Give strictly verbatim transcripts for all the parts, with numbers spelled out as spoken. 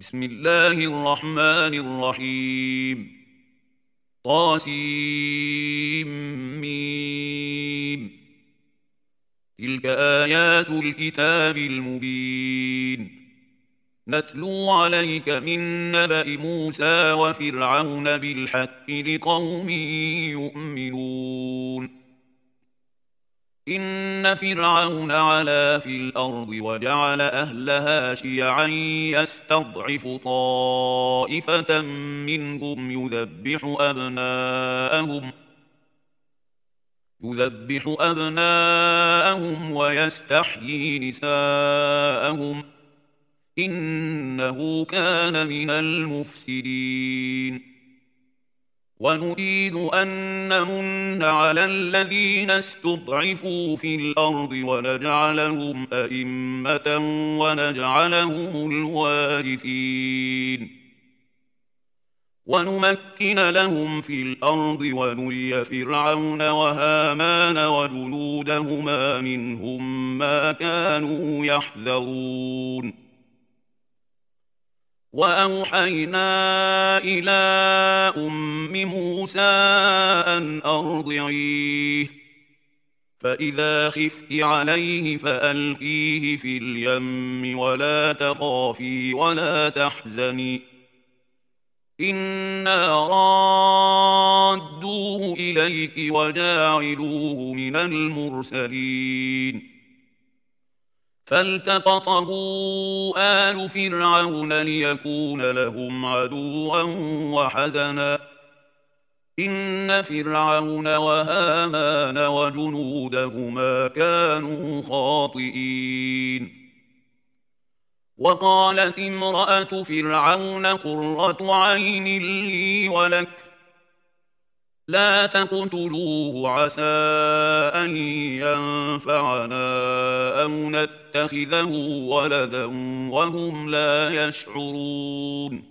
بسم الله الرحمن الرحيم. طاسيم. تلك آيات الكتاب المبين. نتلو عليك من نبأ موسى وفرعون بالحق لقوم يؤمنون. إن فرعون علا في الأرض وجعل أهلها شيعا يستضعف طائفة منهم يذبح أبناءهم يذبح أبناءهم ويستحيي نساءهم إنه كان من المفسدين. ونريد أن نمن على الذين استضعفوا في الأرض ونجعلهم أئمة ونجعلهم الوارثين ونمكن لهم في الأرض ونري فرعون وهامان وجنودهما منهم ما كانوا يحذرون. وأوحينا إلى أم موسى أن أرضعيه فإذا خفت عليه فألقيه في اليم ولا تخافي ولا تحزني إنا رادوه إليك وجاعلوه من المرسلين. فالتقطه آل فرعون ليكون لهم عدوا وحزنا إن فرعون وهامان وجنودهما كانوا خاطئين. وقالت امرأة فرعون قرة عين لي ولك لا تقتلوه عسى أن ينفعنا أو نتخذه ولدا وهم لا يشعرون.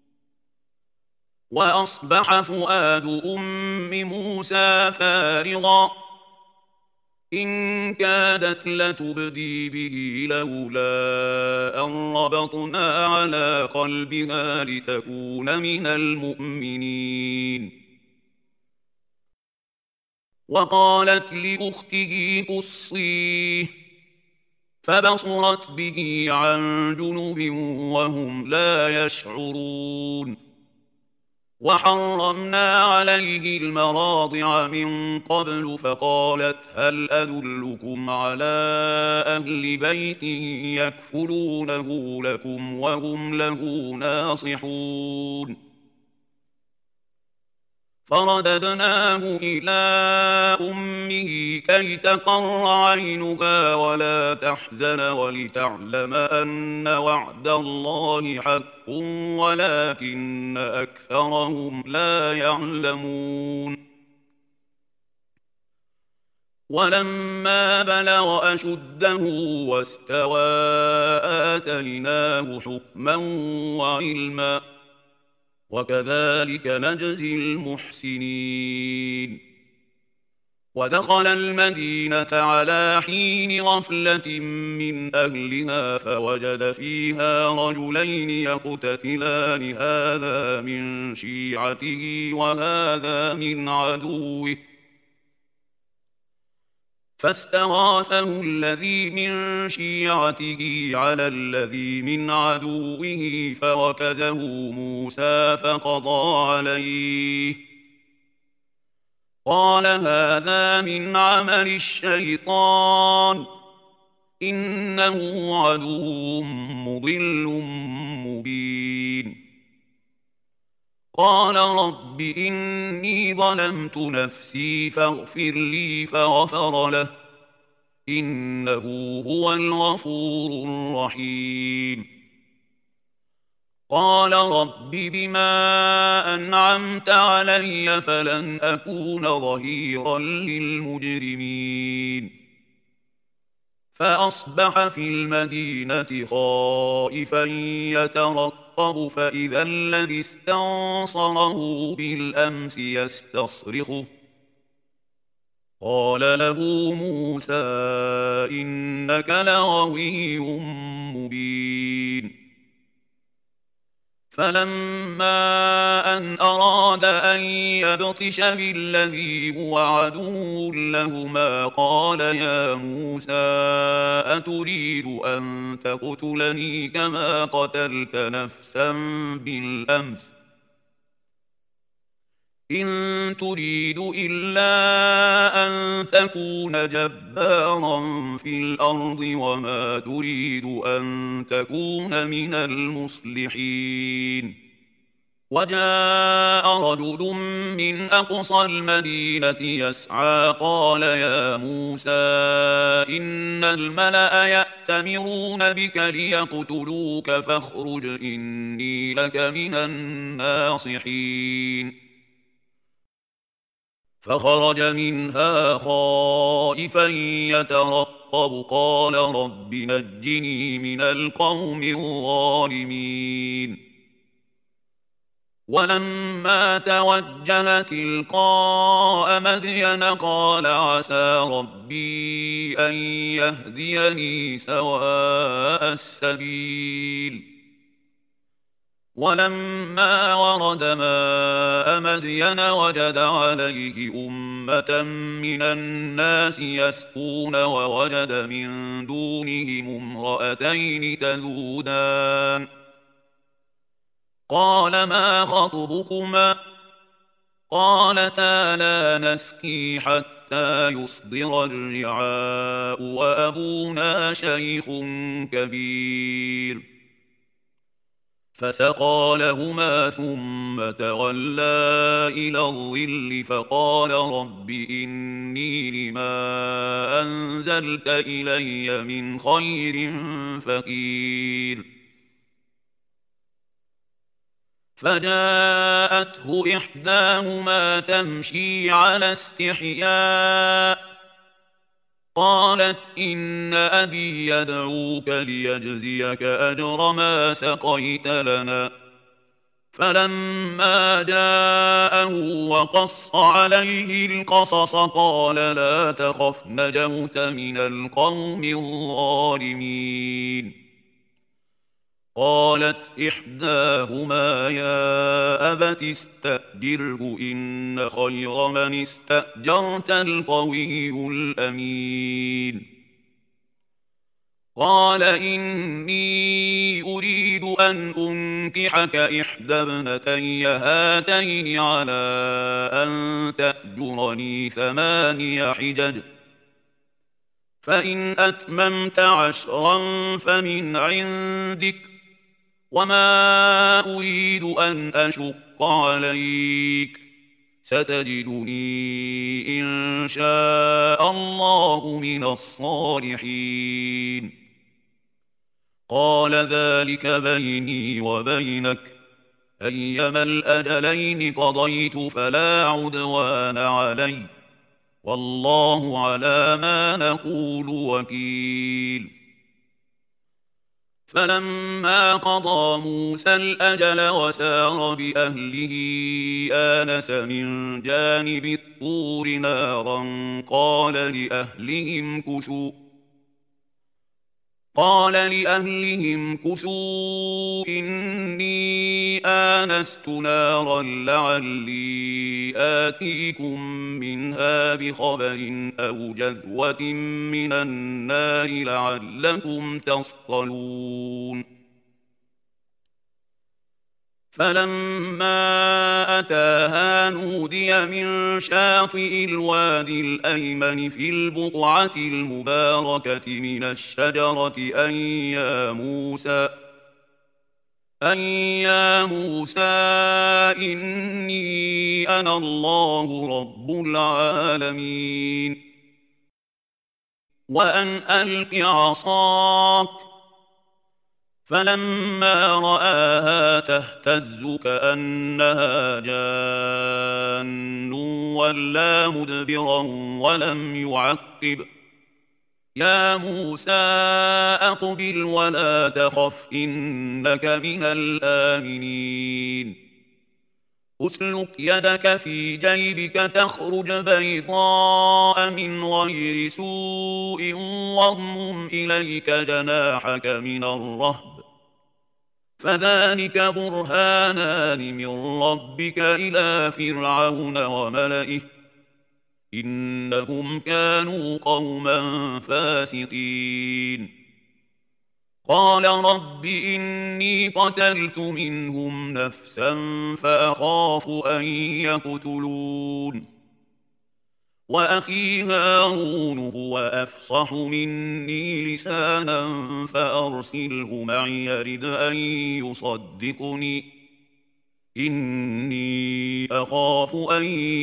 وأصبح فؤاد أم موسى فارغا إن كادت لتبدي به لولا أن ربطنا على قلبها لتكون من المؤمنين. وقالت لأخته قصيه فبصرت به عن جنب وهم لا يشعرون. وحرمنا عليه المراضع من قبل فقالت هل أدلكم على أهل بيت يكفلونه لكم وهم له ناصحون. فرددناه إلى أمه كي تقر عينها ولا تحزن ولتعلم أن وعد الله حق ولكن أكثرهم لا يعلمون. ولما بلغ أشده واستوى آتيناه حكما وعلما وكذلك نجزي المحسنين. ودخل المدينة على حين غفلة من أهلها فوجد فيها رجلين يقتتلان هذا من شيعته وهذا من عدوه فاستغاثه الذي من شيعته على الذي من عدوه فوكزه موسى فقضى عليه قال هذا من عمل الشيطان إنه عدو مضل مبين. قال رب إني ظلمت نفسي فاغفر لي فغفر له إنه هو الغفور الرحيم. قال رب بما أنعمت علي فلن أكون ظهيرا للمجرمين. فأصبح في المدينة خائفا يترقب فإذا الذي استنصره بالأمس يستصرخه قال له موسى إنك لغوي مبين. فلما أن أراد أن يبطش بالذي هو عدو لهما قال يا موسى أتريد أن تقتلني كما قتلت نفسا بالأمس إن تريد إلا أن تكون جبارا في الأرض وما تريد أن تكون من المصلحين. وجاء رجل من أقصى المدينة يسعى قال يا موسى إن الملأ يأتمرون بك ليقتلوك فاخرج إني لك من الناصحين. فخرج منها خائفا يترقب قال رب نجني من القوم الظالمين. ولما توجه تلقاء مدين قال عسى ربي أن يهديني سواء السبيل. ولما ورد ماء مدين وجد عليه أمة من الناس يسقون ووجد من دونهم امرأتين تذودان قال ما خطبكما قالتا لا نسقي حتى يصدر الرعاء وأبونا شيخ كبير. فسقى لهما ثم تولى إلى الظل فقال رب إني لما أنزلت إلي من خير فقير. فجاءته إحداهما تمشي على استحياء قالت إن أبي يدعوك ليجزيك أجر ما سقيت لنا. فلما جاءه وقص عليه القصص قال لا تخف نجوت من القوم الظالمين. قالت إحداهما يا أبت استأجره إن خير من استأجرت القوي الأمين. قال إني أريد أن أنكحك إحدى ابنتي هاتين على أن تأجرني ثماني حجج فإن أتممت عشرا فمن عندك وما أريد أن أشق عليك ستجدني إن شاء الله من الصالحين. قال ذلك بيني وبينك أيما الأجلين قضيت فلا عدوان علي والله على ما نقول وكيل. فلما قضى موسى الأجل وسار بأهله آنس من جانب الطور نارا قال لأهلهم كثوا قال لأهلهم كثوا إني آنست نارا لعلي آتيكم منها بخبر أو جذوة من النار لعلكم تصطلون. فلما أتاها نودي من شاطئ الوادي الأيمن في البقعة المباركة من الشجرة أن يا موسى أن يا موسى إني أنا الله رب العالمين وأن ألق عصاك. فلما رآها تهتز كأنها جان ولا مدبرا ولم يعقب يا موسى أقبل ولا تخف إنك من الآمنين. أسلك يدك في جيبك تخرج بيضاء من غير سوء واضمم إليك جناحك من الرهب فذلك برهانان من ربك إلى فرعون وملئه إنهم كانوا قوما فاسقين قال رب إني قتلت منهم نفسا فأخاف أن يقتلون وأخي هارون هو أفصح مني لسانا فأرسله معي يرد أن يصدقني إني أخاف أن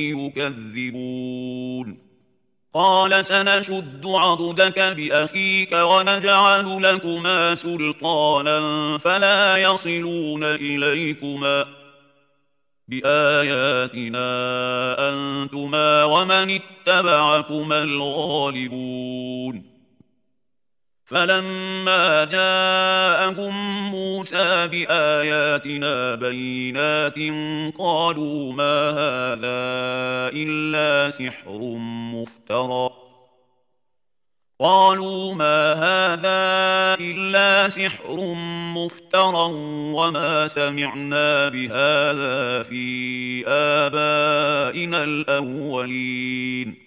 يكذبون قال سنشد عضدك بأخيك ونجعل لكما سلطانا فلا يصلون إليكما بآياتنا أنتما ومن اتبعكما الغالبون فلما جاءهم موسى بآياتنا بينات قالوا ما هذا إلا سحر مفترى قالوا ما هذا إلا سحر مفترى وما سمعنا بهذا في آبائنا الأولين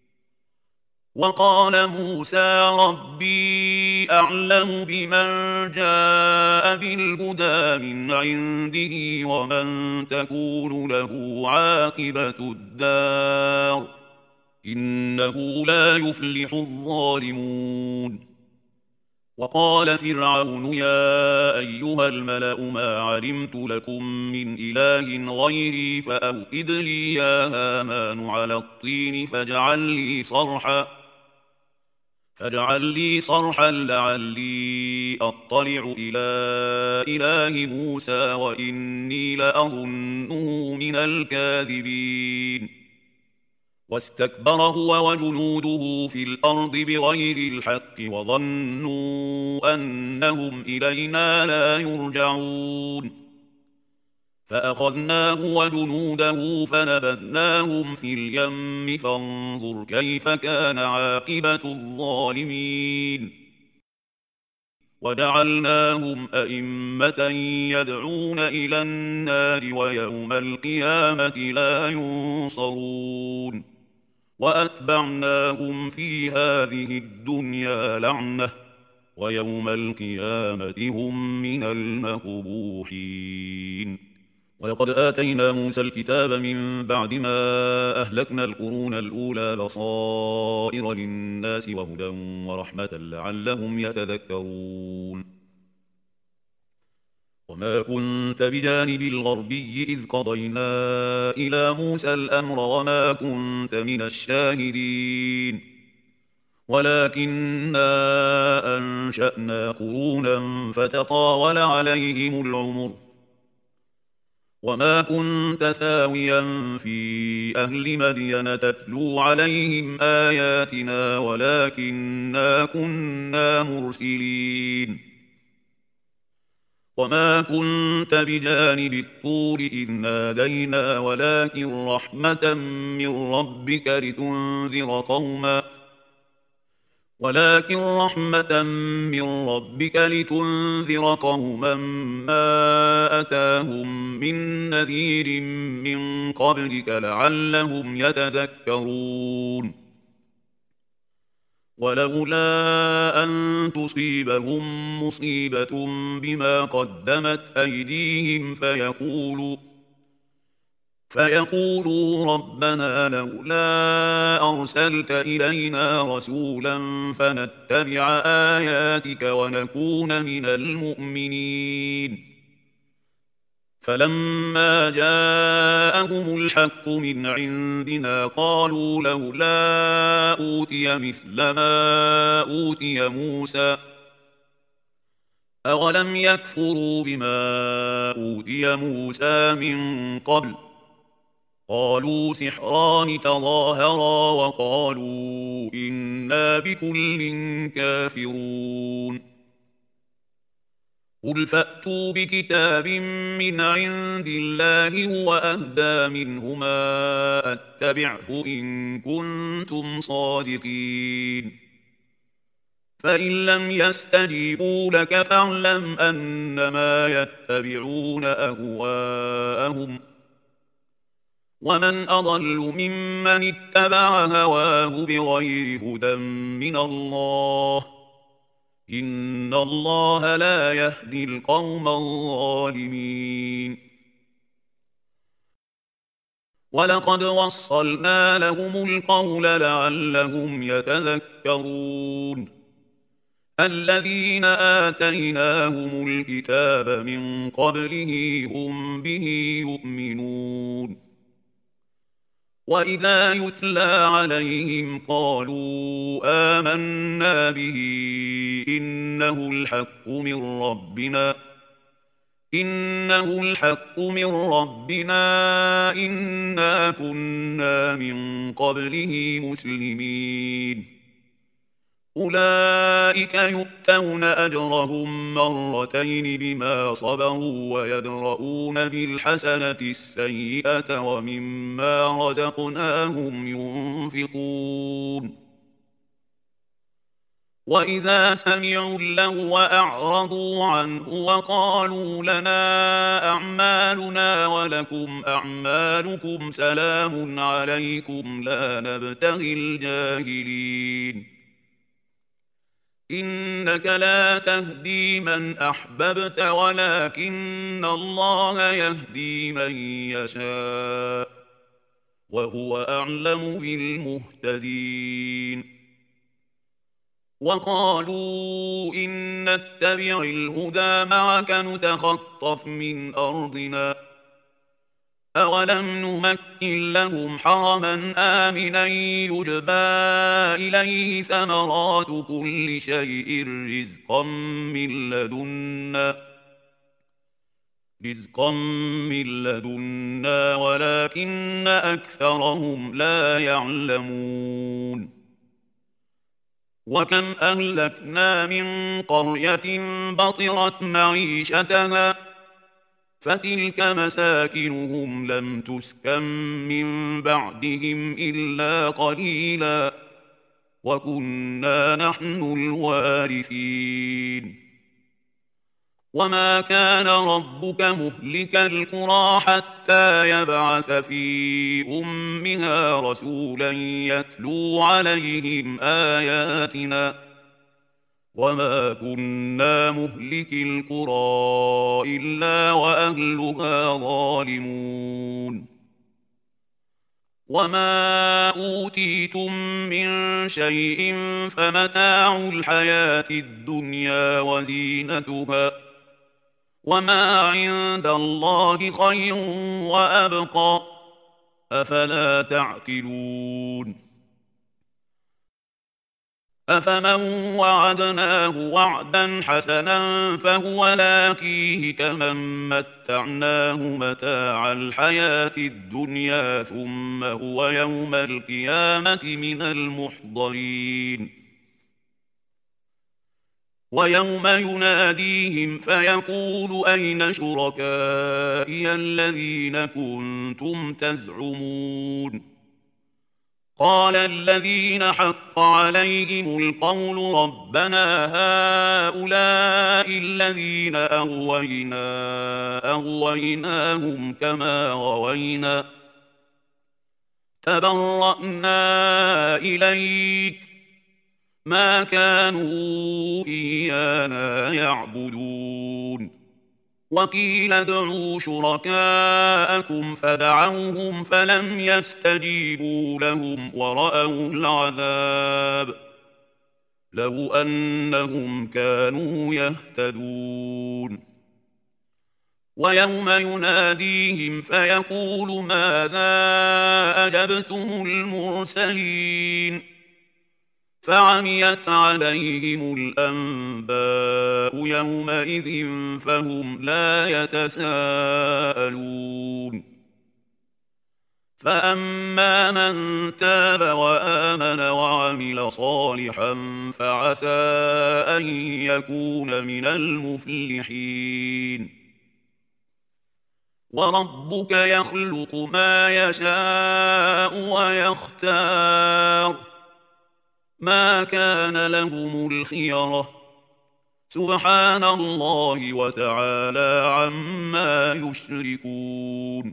وقال موسى ربي أعلم بمن جاء بالهدى من عنده ومن تكون له عاقبة الدار إنه لا يفلح الظالمون وقال فرعون يا أيها الملأ ما علمت لكم من إله غيري فأوئد لي يا هامان على الطين فاجعل لي صرحا فاجعل لي صرحا لعلي أطلع إلى إله موسى وإني لأظنه من الكاذبين واستكبر هو وجنوده في الأرض بغير الحق وظنوا أنهم إلينا لا يرجعون فأخذناه وجنوده فنبذناهم في اليم فانظر كيف كان عاقبة الظالمين وجعلناهم أئمة يدعون إلى النار ويوم القيامة لا ينصرون وأتبعناهم في هذه الدنيا لعنة ويوم القيامة هم من المقبوحين ولقد آتينا موسى الكتاب من بعد ما أهلكنا القرون الأولى بصائر للناس وهدى ورحمة لعلهم يتذكرون وما كنت بجانب الغربي إذ قضينا إلى موسى الأمر وما كنت من الشاهدين ولكننا أنشأنا قرونا فتطاول عليهم العمر وما كنت ثاويا في أهل مدين تتلو عليهم آياتنا ولكننا كنا مرسلين وما كنت بجانب الطور إذ نادينا ولكن رحمة من ربك لتنذر قوما ولكن رحمة من ربك لتنذر قوما ما أتاهم من نذير من قبلك لعلهم يتذكرون ولولا أن تصيبهم مصيبة بما قدمت أيديهم فيقولوا فيقولوا ربنا لولا أرسلت إلينا رسولا فنتبع آياتك ونكون من المؤمنين فلما جاءهم الحق من عندنا قالوا لولا أوتي مثل ما أوتي موسى أولم يكفروا بما أوتي موسى من قبل قالوا سحران تظاهرا وقالوا إنا بكل كافرون قل فأتوا بكتاب من عند الله هو أهدى منهما أتبعه إن كنتم صادقين فإن لم يستجيبوا لك فاعلم أنما يتبعون أهواءهم ومن أضل ممن اتبع هواه بغير هدى من الله إن الله لا يهدي القوم الظالمين ولقد وصلنا لهم القول لعلهم يتذكرون الذين آتيناهم الكتاب من قبله هم به يؤمنون وإذا يتلى عليهم قالوا آمنا به إنه الحق من ربنا إنه الحق من ربنا إنا كنا من قبله مسلمين أولئك يؤتون أجرهم مرتين بما صبروا ويدرؤون بالحسنة السيئة ومما رزقناهم ينفقون وإذا سمعوا اللغو أعرضوا عنه وقالوا لنا أعمالنا ولكم أعمالكم سلام عليكم لا نبتغي الجاهلين إنك لا تهدي من أحببت ولكن الله يهدي من يشاء وهو أعلم بالمهتدين وقالوا إن نتبع الهدى معك نتخطف من أرضنا أولم نمكن لهم حرما آمنا يجبى إليه ثمرات كل شيء رزقا من لدنا رزقا من لدنا ولكن أكثرهم لا يعلمون وكم أهلكنا من قرية بطرت معيشتها فتلك مساكنهم لم تسكن من بعدهم إلا قليلا وكنا نحن الوارثين وما كان ربك مهلك القرى حتى يبعث في أمها رسولا يتلو عليهم آياتنا وما كنا مهلك القرى إلا وأهلها ظالمون وما أوتيتم من شيء فمتاع الحياة الدنيا وزينتها وما عند الله خير وأبقى أفلا تعقلون أفمن وعدناه وعدا حسنا فهو لاقيه كمن متعناه متاع الحياة الدنيا ثم هو يوم القيامة من المحضرين ويوم يناديهم فيقول أين شركائي الذين كنتم تزعمون قال الذين حق عليهم القول ربنا هؤلاء الذين أغوينا أغويناهم كما غوينا تبرأنا إليك ما كانوا إيانا يعبدون وقيل ادعوا شركاءكم فدعوهم فلم يستجيبوا لهم ورأوا العذاب لو أنهم كانوا يهتدون ويوم يناديهم فيقول ماذا أجبتم المرسلين فعميت عليهم الأنباء يومئذ فهم لا يتساءلون فأما من تاب وآمن وعمل صالحا فعسى أن يكون من المفلحين وربك يخلق ما يشاء ويختار ما كان لهم الخيرة سبحان الله وتعالى عما يشركون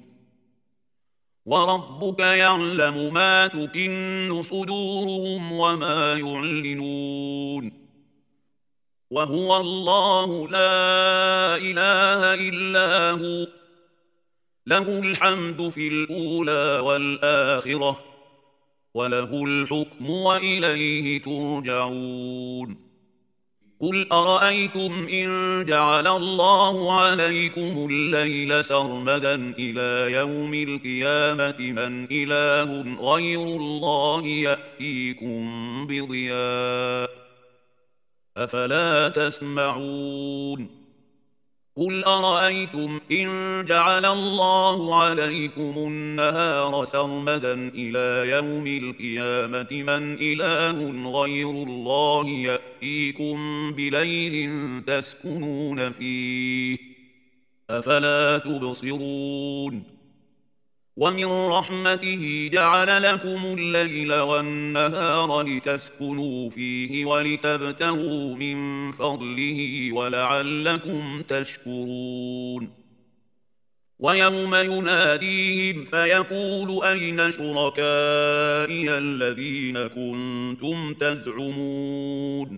وربك يعلم ما تكن صدورهم وما يعلنون وهو الله لا إله إلا هو له الحمد في الأولى والآخرة وله الحكم وإليه ترجعون قل أرأيتم إن جعل الله عليكم الليل سرمدا إلى يوم القيامة من إله غير الله يأتيكم بضياء أفلا تسمعون قل أرأيتم إن جعل الله عليكم النهار سرمدا إلى يوم القيامة من إله غير الله يأتيكم بليل تسكنون فيه أفلا تبصرون ومن رحمته جعل لكم الليل والنهار لتسكنوا فيه ولتبتغوا من فضله ولعلكم تشكرون ويوم يناديهم فيقول أين شركائي الذين كنتم تزعمون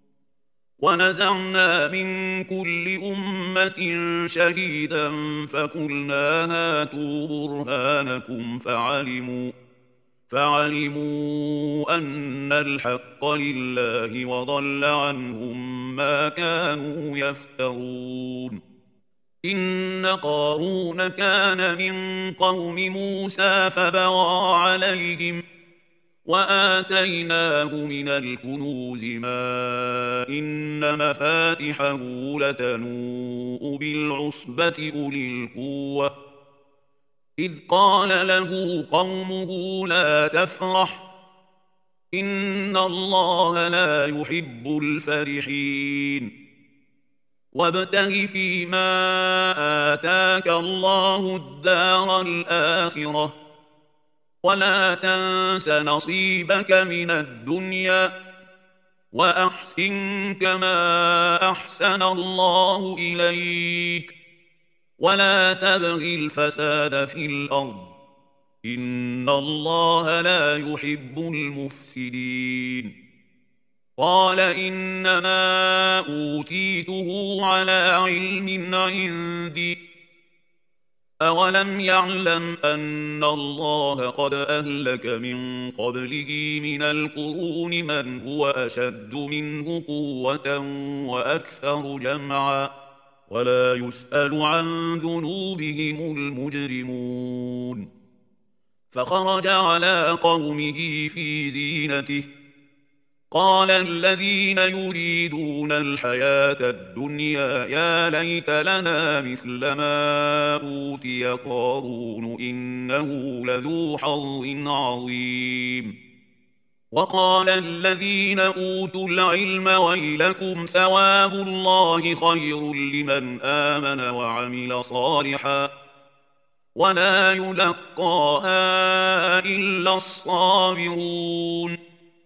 ونزعنا من كل أمة شهيدا فقلنا هاتوا برهانكم فعلموا فعلموا أن الحق لله وضل عنهم ما كانوا يفترون إن قارون كان من قوم موسى فبغى عليهم وآتيناه من الكنوز ما إن مفاتحه لتنوء بالعصبة أولي القوة إذ قال له قومه لا تفرح إن الله لا يحب الفرحين وابتغ فيما آتاك الله الدار الآخرة ولا تنس نصيبك من الدنيا وأحسن كما أحسن الله إليك ولا تبغ الفساد في الأرض إن الله لا يحب المفسدين قال إنما أوتيته على علم عندي أولم يعلم أن الله قد أهلك من قبله من القرون من هو أشد منه قوة وأكثر جمعا ولا يسأل عن ذنوبهم المجرمون فخرج على قومه في زينته قال الذين يريدون الحياة الدنيا يا ليت لنا مثل ما أوتي قارون إنه لذو حظ عظيم وقال الذين أوتوا العلم ويلكم ثواب الله خير لمن آمن وعمل صالحا ولا يلقاها إلا الصابرون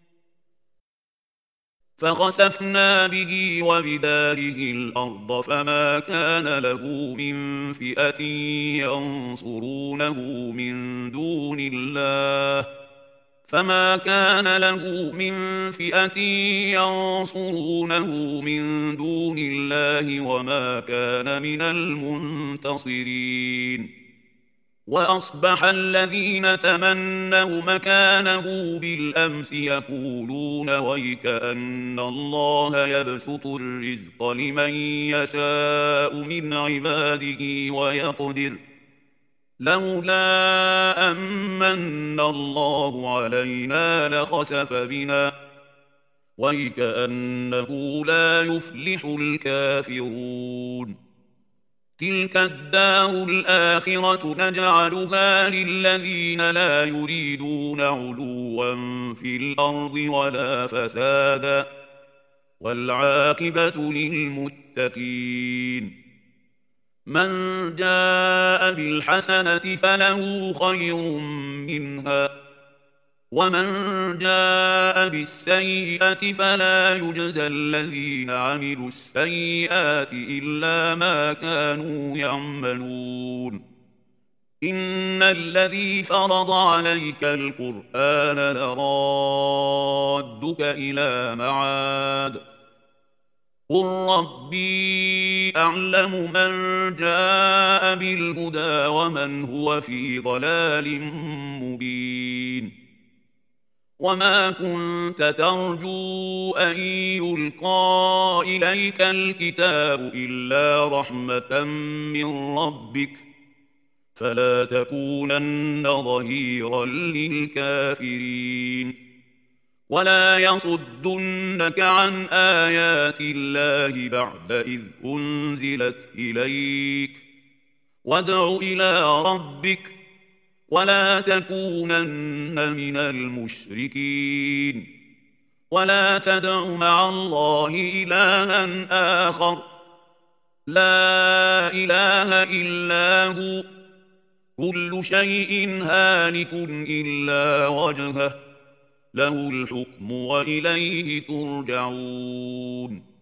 فخسفنا به وبداره الأرض فما كان له من فئة ينصرونه من دون الله فما كان له من فئة ينصرونه من دون الله وما كان من المنتصرين وأصبح الذين تمنوا مكانه بالأمس يقولون ويكأن الله يبسط الرزق لمن يشاء من عباده ويقدر لولا أمن الله علينا لخسف بنا ويكأنه لا يفلح الكافرون تلك الدار الآخرة نجعلها للذين لا يريدون علوا في الأرض ولا فسادا والعاقبة للمتقين من جاء بالحسنة فله خير منها ومن جاء بالسيئة فلا يجزى الذين عملوا السيئات إلا ما كانوا يعملون إن الذي فرض عليك القرآن لرادك إلى معاد قل ربي أعلم من جاء بالهدى ومن هو في ضلال مبين وما كنت ترجو أن يلقى إليك الكتاب إلا رحمة من ربك فلا تكونن ظهيرا للكافرين ولا يصدنك عن آيات الله بعد إذ أنزلت إليك وادع إلى ربك ولا تكونن من المشركين ولا تدع مع الله إلها آخر لا إله إلا هو كل شيء هالك إلا وجهه له الحكم وإليه ترجعون